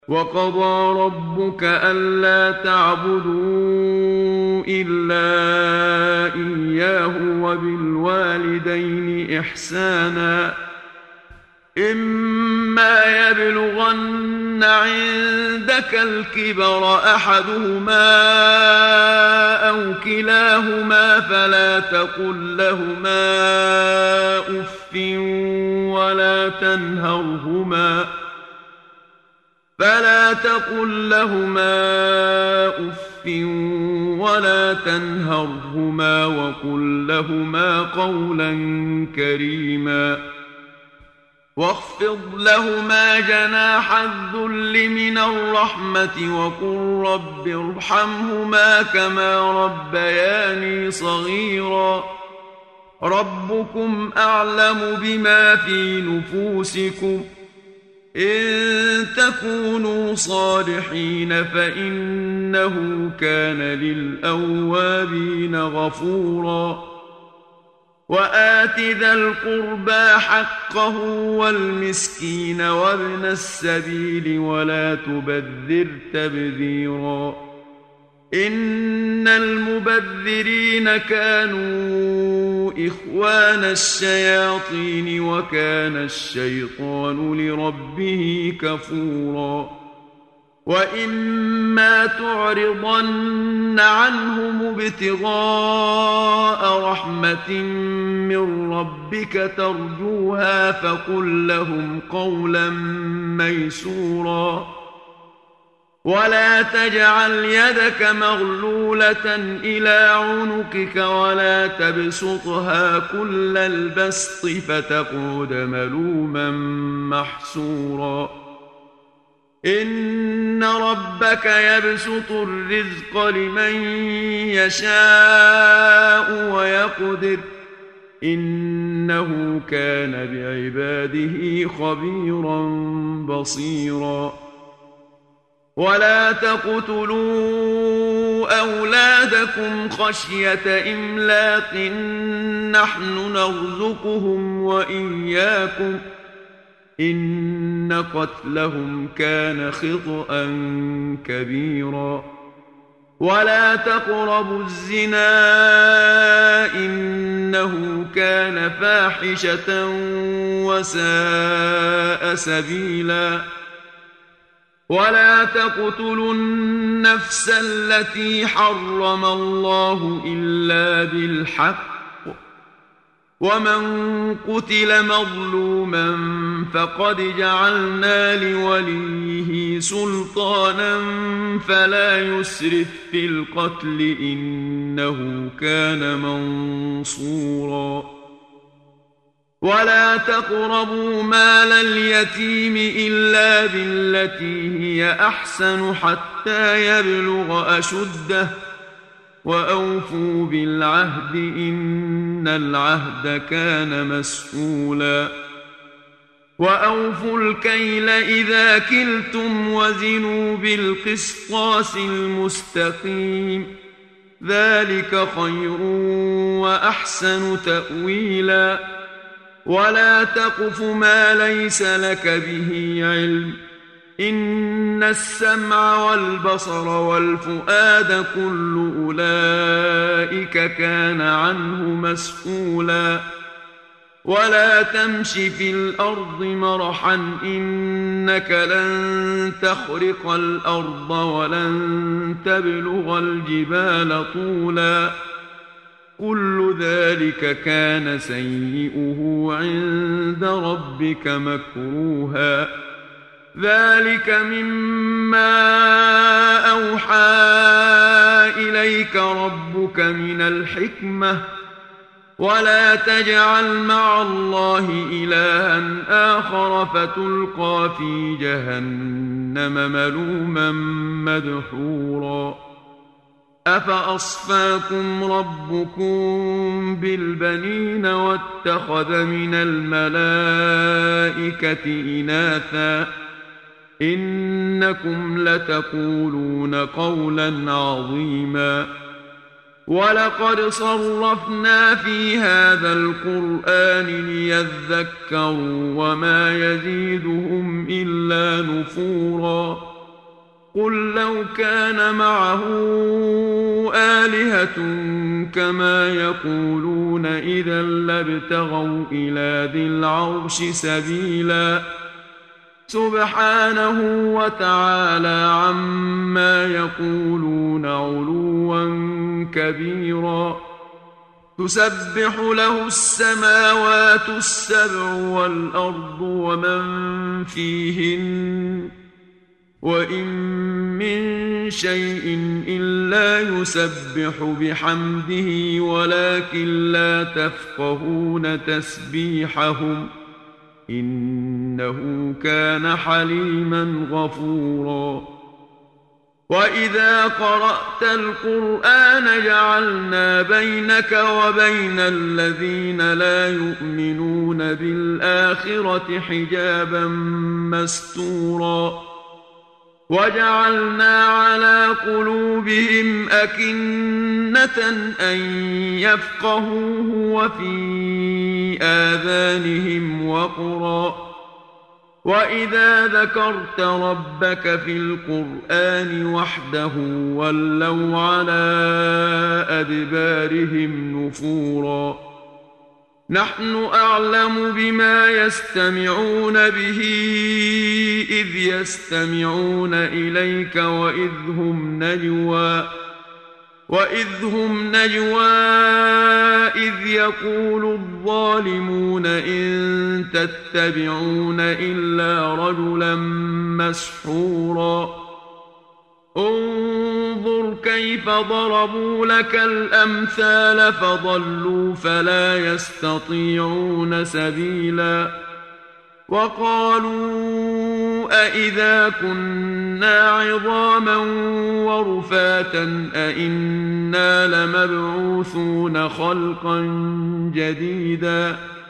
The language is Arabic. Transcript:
وقضى ربك ألا تعبدوا إلا إياه وبالوالدين إحسانا إما يبلغن عندك الكبر أحدهما أو كلاهما فلا تقل لهما أف ولا تنهرهما وقل لهما قولا كريما واخفض لهما جناح الذل من الرحمة وقل رب ارحمهما كما ربياني صغيرا ربكم أعلم بما في نفوسكم إن تكونوا صالحين فإنه كان للأوابين غفورا وآت ذا القربى حقه والمسكين وابن السبيل ولا تبذر تبذيرا إن المبذرين كانوا إخوان الشياطين وكان الشيطان لربه كفورا وإما تعرضن عنهم ابتغاء رحمة من ربك ترجوها فقل لهم قولا ميسورا ولا تجعل يدك مغلولة إلى عنقك ولا تبسطها كل البسط فتقعد ملوما محسورا إن ربك يبسط الرزق لمن يشاء ويقدر إنه كان بعباده خبيرا بصيرا ولا تقتلوا أولادكم خشية إملاق نحن نرزقهم وإياكم إن قتلهم كان خطأ كبيرا ولا تقربوا الزنا إنه كان فاحشة وساء سبيلا ولا تقتلوا النفس التي حرم الله إلا بالحق ومن قتل مظلوما فقد جعلنا لوليه سلطانا فلا يسرف في القتل إنه كان منصورا ولا تقربوا مال اليتيم إلا بالتي هي أحسن حتى يبلغ أشده وأوفوا بالعهد إن العهد كان مسؤولا وأوفوا الكيل إذا كلتم وزنوا بالقسطاس المستقيم ذلك خير وأحسن تأويلا ولا تقف ما ليس لك به علم إن السمع والبصر والفؤاد كل أولئك كان عنه مسؤولا ولا تمش في الأرض مرحا إنك لن تخرق الأرض ولن تبلغ الجبال طولا كل ذلك كان سيئه عند ربك مكروها ذلك مما أوحى إليك ربك من الحكمة ولا تجعل مع الله إلها آخر فتلقى في جهنم ملوما مدحورا أفأصفاكم ربكم بالبنين واتخذ من الملائكة إناثا إنكم لتقولون قولا عظيما ولقد صرفنا في هذا القرآن ليذكروا وما يزيدهم إلا نفورا قل لو كان معه آلهة كما يقولون إذا لابتغوا إلى ذي العرش سبيلا سبحانه وتعالى عما يقولون علوا كبيرا تسبح له السماوات السبع والأرض ومن فيهن وإن من شيء إلا يسبح بحمده ولكن لا تفقهون تسبيحهم إنه كان حليما غفورا وإذا قرأت القرآن جعلنا بينك وبين الذين لا يؤمنون بالآخرة حجابا مستورا وجعلنا على قلوبهم أكنة أن يفقهوه وفي آذانهم وقرا وإذا ذكرت ربك في القرآن وحده ولوا على أدبارهم نفورا نحن أعلم بما يستمعون به إذ يستمعون إليك وإذ هم نجوى إذ يقول الظالمون إن تتبعون إلا رجلا مسحورا انظر كيف ضربوا لك الأمثال فضلوا فلا يستطيعون سبيلا وقالوا أإذا كنا عظاما ورفاتا أإنا لمبعوثون خلقا جديدا